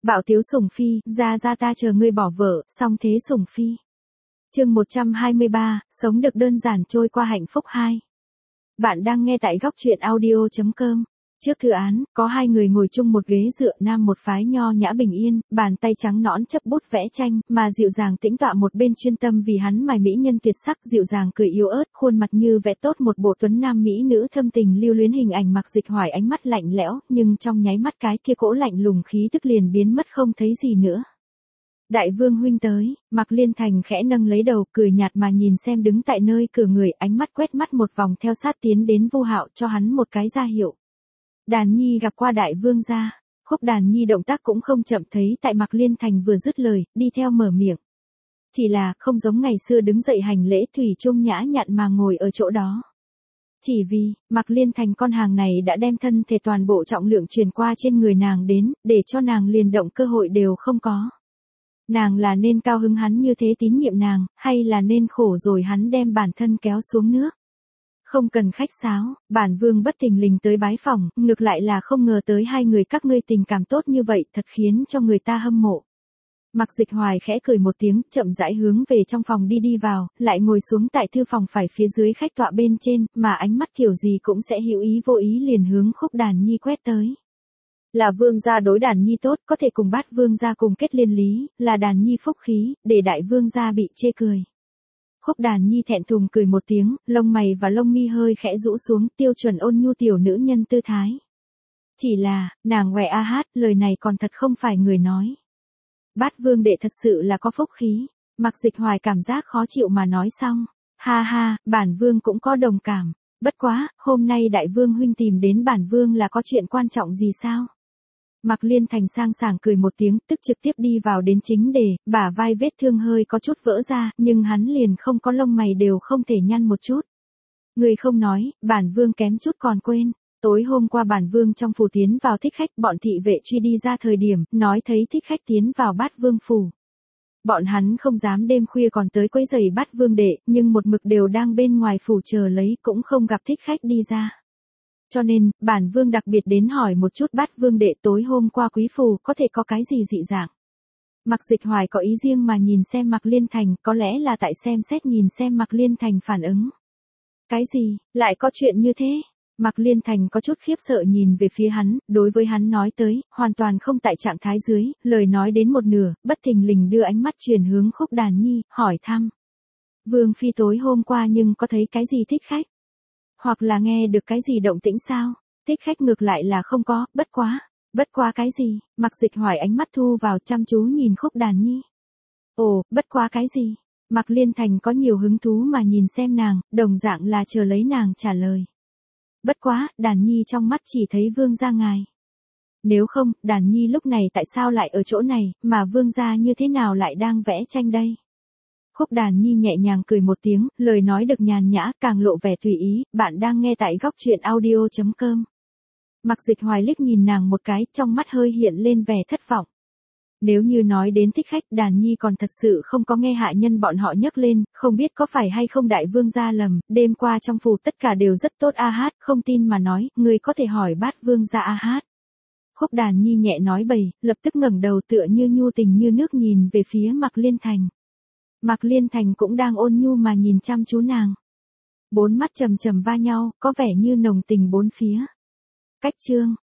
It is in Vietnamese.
Bạo tiếu sủng phi, ra ta chờ ngươi bỏ vợ, xong thế sủng phi. Chương 123, sống được đơn giản trôi qua hạnh phúc 2. Bạn đang nghe tại góc truyện audio.com. Trước thư án, có hai người ngồi chung một ghế dựa, nam một phái nho nhã bình yên, bàn tay trắng nõn chấp bút vẽ tranh, mà dịu dàng tĩnh tọa một bên chuyên tâm vì hắn mài mỹ nhân tuyệt sắc, dịu dàng cười yếu ớt, khuôn mặt như vẽ tốt một bộ tuấn nam mỹ nữ thâm tình lưu luyến hình ảnh Mạc Dịch Hoài ánh mắt lạnh lẽo, nhưng trong nháy mắt cái kia cỗ lạnh lùng khí tức liền biến mất không thấy gì nữa. Đại vương huynh tới, Mạc Liên Thành khẽ nâng lấy đầu, cười nhạt mà nhìn xem đứng tại nơi cửa người, ánh mắt quét mắt một vòng theo sát tiến đến Vu Hạo cho hắn một cái ra hiệu. Đàn Nhi gặp qua đại vương gia. Khúc Đàn Nhi động tác cũng không chậm, thấy tại Mạc Liên Thành vừa dứt lời, đi theo mở miệng. Chỉ là không giống ngày xưa đứng dậy hành lễ, thủy chung nhã nhặn mà ngồi ở chỗ đó. Chỉ vì, Mạc Liên Thành con hàng này đã đem thân thể toàn bộ trọng lượng truyền qua trên người nàng đến, để cho nàng liền động cơ hội đều không có. Nàng là nên cao hứng hắn như thế tín nhiệm nàng, hay là nên khổ rồi hắn đem bản thân kéo xuống nước. Không cần khách sáo, bản vương bất thình lình tới bái phỏng, ngược lại là không ngờ tới hai người các ngươi tình cảm tốt như vậy, thật khiến cho người ta hâm mộ. Mạc Dịch Hoài khẽ cười một tiếng, chậm rãi hướng về trong phòng đi vào, lại ngồi xuống tại thư phòng phải phía dưới khách tọa bên trên, mà ánh mắt kiểu gì cũng sẽ hữu ý vô ý liền hướng Khúc Đàn Nhi quét tới. Là vương gia đối Đàn Nhi tốt, có thể cùng Bát vương gia cùng kết liên lý, là Đàn Nhi phúc khí, để đại vương gia bị chê cười. Khúc Đàn Nhi thẹn thùng cười một tiếng, lông mày và lông mi hơi khẽ rũ xuống, tiêu chuẩn ôn nhu tiểu nữ nhân tư thái. Chỉ là, nàng ngoẹ a hát, lời này còn thật không phải người nói. Bát vương đệ thật sự là có phúc khí. Mạc Dịch Hoài cảm giác khó chịu mà nói xong. Ha ha, bản vương cũng có đồng cảm. Bất quá, hôm nay đại vương huynh tìm đến bản vương là có chuyện quan trọng gì sao? Mạc Liên Thành sang sảng cười một tiếng, tức trực tiếp đi vào đến chính đề, bả vai vết thương hơi có chút vỡ ra, nhưng hắn liền không có lông mày đều không thể nhăn một chút. Người không nói, bản vương kém chút còn quên. Tối hôm qua bản vương trong phủ tiến vào thích khách, bọn thị vệ truy đi ra thời điểm, nói thấy thích khách tiến vào Bát vương phủ. Bọn hắn không dám đêm khuya còn tới quấy rầy Bát vương đệ, nhưng một mực đều đang bên ngoài phủ chờ lấy, cũng không gặp thích khách đi ra. Cho nên, bản vương đặc biệt đến hỏi một chút Bát vương đệ tối hôm qua quý phủ có thể có cái gì dị dạng. Mạc Dịch Hoài có ý riêng mà nhìn xem Mạc Liên Thành, có lẽ là tại xem xét nhìn xem Mạc Liên Thành phản ứng. Cái gì, lại có chuyện như thế? Mạc Liên Thành có chút khiếp sợ nhìn về phía hắn, đối với hắn nói tới, hoàn toàn không tại trạng thái dưới, lời nói đến một nửa, bất thình lình đưa ánh mắt chuyển hướng Khúc Đàn Nhi, hỏi thăm. Vương phi tối hôm qua nhưng có thấy cái gì thích khách? Hoặc là nghe được cái gì động tĩnh sao? Thích khách ngược lại là không có, bất quá cái gì? Mạc Dịch Hoài ánh mắt thu vào chăm chú nhìn Khúc Đàn Nhi. Ồ, bất quá cái gì? Mạc Liên Thành có nhiều hứng thú mà nhìn xem nàng, đồng dạng là chờ lấy nàng trả lời. Bất quá, Đàn Nhi trong mắt chỉ thấy vương gia ngài. Nếu không, Đàn Nhi lúc này tại sao lại ở chỗ này, mà vương gia như thế nào lại đang vẽ tranh đây? Khúc Đàn Nhi nhẹ nhàng cười một tiếng, lời nói được nhàn nhã, càng lộ vẻ tùy ý, bạn đang nghe tại góc truyện audio.com. Mạc Dịch Hoài liếc nhìn nàng một cái, trong mắt hơi hiện lên vẻ thất vọng. Nếu như nói đến thích khách, Đàn Nhi còn thật sự không có nghe hạ nhân bọn họ nhắc lên, không biết có phải hay không đại vương gia lầm, đêm qua trong phủ tất cả đều rất tốt a hát, không tin mà nói, người có thể hỏi Bát vương gia a hát. Khúc Đàn Nhi nhẹ nói bầy, lập tức ngẩng đầu tựa như nhu tình như nước nhìn về phía Mạc Liên Thành. Mạc Liên Thành cũng đang ôn nhu mà nhìn chăm chú nàng. Bốn mắt trầm trầm va nhau, có vẻ như nồng tình bốn phía. Cách chương